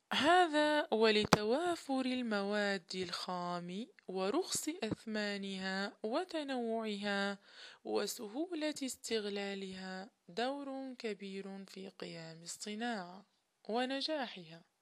هذا ولتوافر المواد الخام ورخص أثمانها وتنوعها وسهولة استغلالها دور كبير في قيام الصناعة ونجاحها.